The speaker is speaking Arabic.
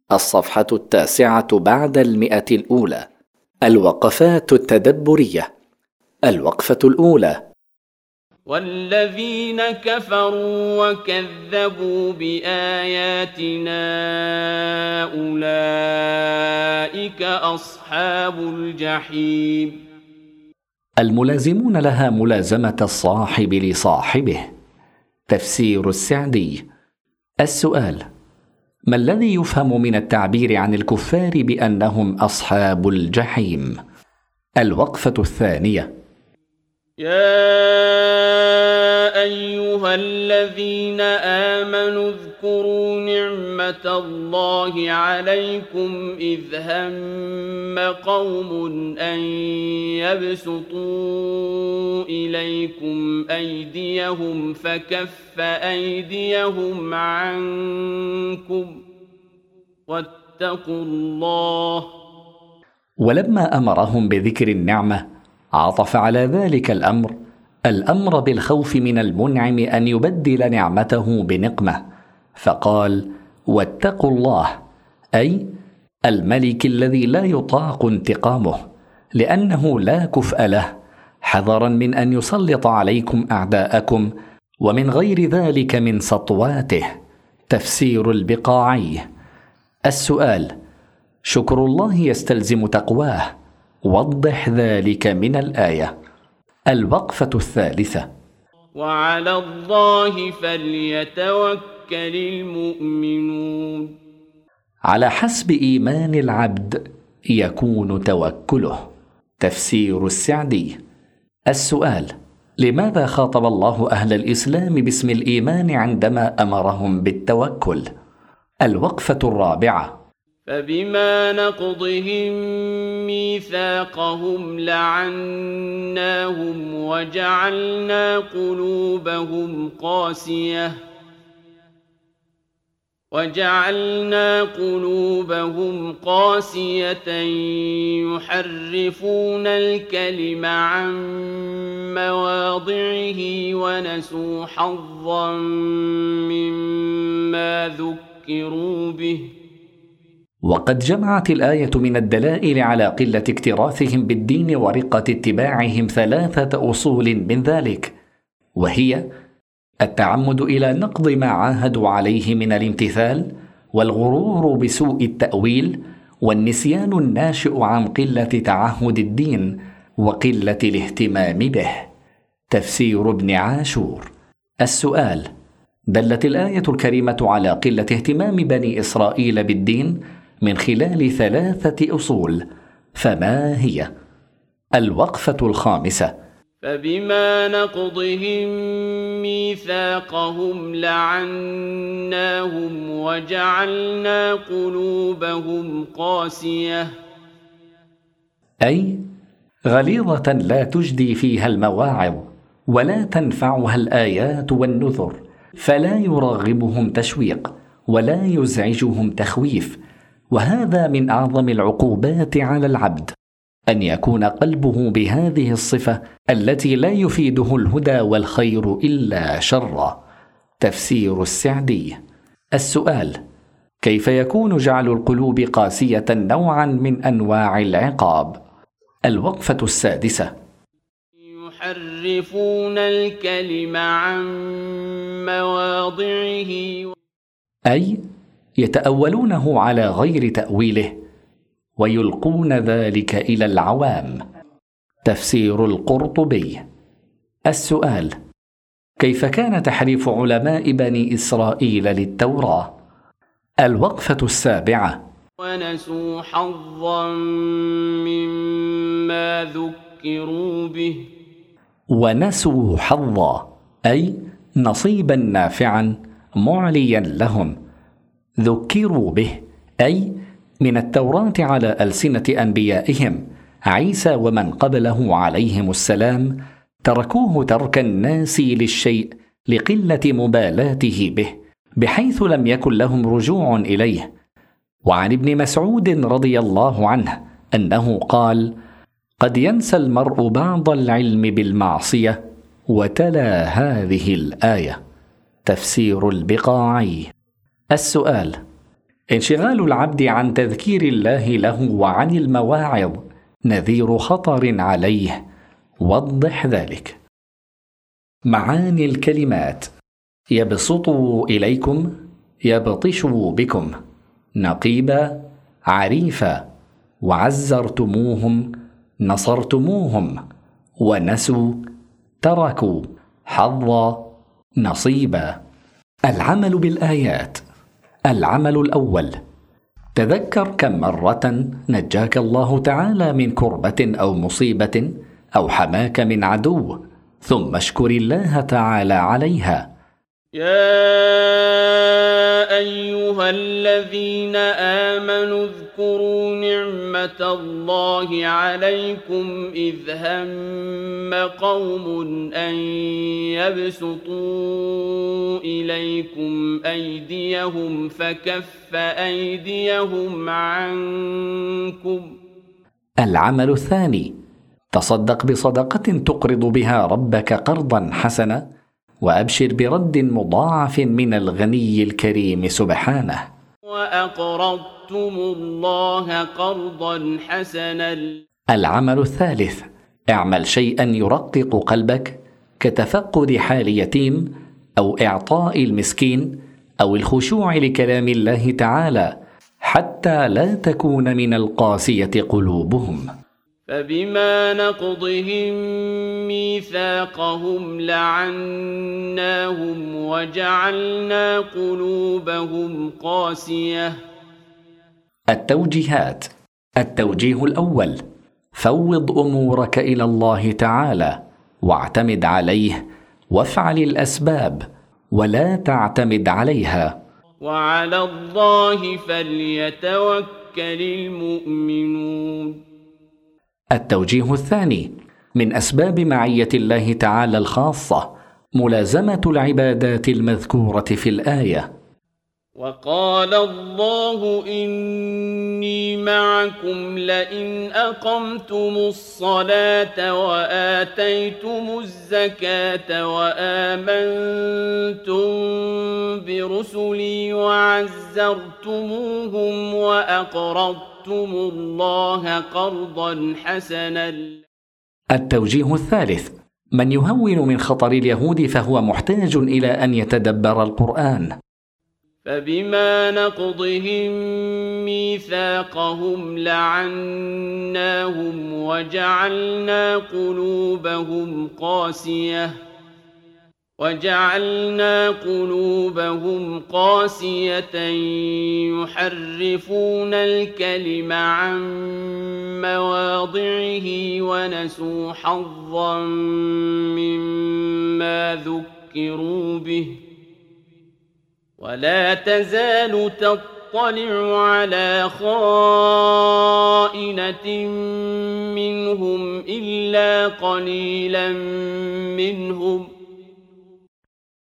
الصفحة 9 بعد 100. الوقفات التدبرية. الوقفة الأولى: والذين كفروا وكذبوا بآياتنا أولئك أصحاب الجحيم. الملازمون لها ملازمة الصاحب لصاحبه. تفسير السعدي. السؤال: ما الذي يفهم من التعبير عن الكفار بأنهم أصحاب الجحيم؟ الوقفة الثانية: يا أيها الذين آمنوا اذكروا نعمة الله عليكم إذ هم قوم أن يبسطوا إليكم أيديهم فكف أيديهم عنكم واتقوا الله. ولما أمرهم بذكر النعمة عطف على ذلك الأمر بالخوف من المنعم أن يبدل نعمته بنقمة، فقال: واتقوا الله، أي الملك الذي لا يطاق انتقامه لأنه لا كفء له، حذرا من أن يسلط عليكم أعداءكم ومن غير ذلك من سطواته. تفسير البقاعي. السؤال: شكر الله يستلزم تقواه، وضح ذلك من الآية. الوقفة الثالثة: وعلى الله فليتوكل المؤمنون. على حسب إيمان العبد يكون توكله. تفسير السعدي. السؤال: لماذا خاطب الله أهل الإسلام باسم الإيمان عندما أمرهم بالتوكل؟ الوقفة الرابعة: فبما نقضهم ميثاقهم لعناهم وجعلنا قلوبهم قاسية يحرفون الكلم عن مواضعه ونسوا حظا مما ذكروا به. وقد جمعت الآية من الدلائل على قلة اكتراثهم بالدين ورقة اتباعهم 3 أصول من ذلك، وهي التعمد إلى نقض ما عاهدوا عليه من الامتثال، والغرور بسوء التأويل، والنسيان الناشئ عن قلة تعهد الدين وقلة الاهتمام به. تفسير ابن عاشور. السؤال: دلت الآية الكريمة على قلة اهتمام بني إسرائيل بالدين من خلال 3 أصول، فما هي؟ الوقفة الخامسة: فبما نقضهم ميثاقهم لعناهم وجعلنا قلوبهم قاسية، أي غليظة لا تجدي فيها المواعظ ولا تنفعها الآيات والنذر، فلا يرغبهم تشويق ولا يزعجهم تخويف. وهذا من أعظم العقوبات على العبد، أن يكون قلبه بهذه الصفة التي لا يفيده الهدى والخير إلا شرا. تفسير السعدي. السؤال: كيف يكون جعل القلوب قاسية نوعا من أنواع العقاب؟ الوقفة السادسة: يحرفون الكلم عن مواضعه، أي يتأولونه على غير تأويله ويلقون ذلك إلى العوام. تفسير القرطبي. السؤال: كيف كان تحريف علماء بني إسرائيل للتوراة؟ الوقفة السابعة: ونسوا حظا مما ذكروا به. ونسوا حظا، أي نصيبا نافعا معليا لهم، ذكروا به، أي من التوراة على ألسنة أنبيائهم عيسى ومن قبله عليهم السلام، تركوه ترك الناس للشيء لقلة مبالاته به، بحيث لم يكن لهم رجوع إليه. وعن ابن مسعود رضي الله عنه أنه قال: قد ينسى المرء بعض العلم بالمعصية، وتلا هذه الآية. تفسير البقاعي. السؤال: انشغال العبد عن تذكير الله له وعن المواعظ نذير خطر عليه، وضح ذلك. معاني الكلمات: يبسطوا إليكم، يبطشوا بكم، نقيبا، عريفا، وعزرتموهم، نصرتموهم، ونسوا، تركوا، حظا، نصيبا. العمل بالآيات. العمل الأول: تذكر كم مرة نجاك الله تعالى من كربة أو مصيبة أو حماك من عدو، ثم اشكر الله تعالى عليها. يا أيها الذين آمنوا اذكروا نعمة الله عليكم إذ هم قوم أن يبسطوا إليكم أيديهم فكف أيديهم عنكم. العمل الثاني: تصدق بصدقة تقرض بها ربك قرضا حسنا، وأبشر برد مضاعف من الغني الكريم سبحانه. وأقرضتم الله قرضا حسنا. العمل الثالث: اعمل شيئا يرقق قلبك، كتفقد حال يتيم، أو إعطاء المسكين، أو الخشوع لكلام الله تعالى، حتى لا تكون من القاسية قلوبهم. فبما نقضهم ميثاقهم لعناهم وجعلنا قلوبهم قاسية. التوجيهات. التوجيه الأول: فوض أمورك إلى الله تعالى، واعتمد عليه، وافعل الأسباب، ولا تعتمد عليها. وعلى الله فليتوكل المؤمنون. التوجيه الثاني: من أسباب معية الله تعالى الخاصة ملازمة العبادات المذكورة في الآية. وقال الله إني معكم لئن أقمتم الصلاة وآتيتم الزكاة وآمنتم برسلي وعزرتموهم وأقرضتم الله قرضا حسنا. التوجيه الثالث: من يهون من خطر اليهود فهو محتاج إلى أن يتدبر القرآن. فبما نقضهم ميثاقهم لعناهم وجعلنا قلوبهم قاسية يحرفون الكلم عن مواضعه ونسوا حظا مما ذكروا به. ولا تزال تطلع على خائنة منهم إلا قليلا منهم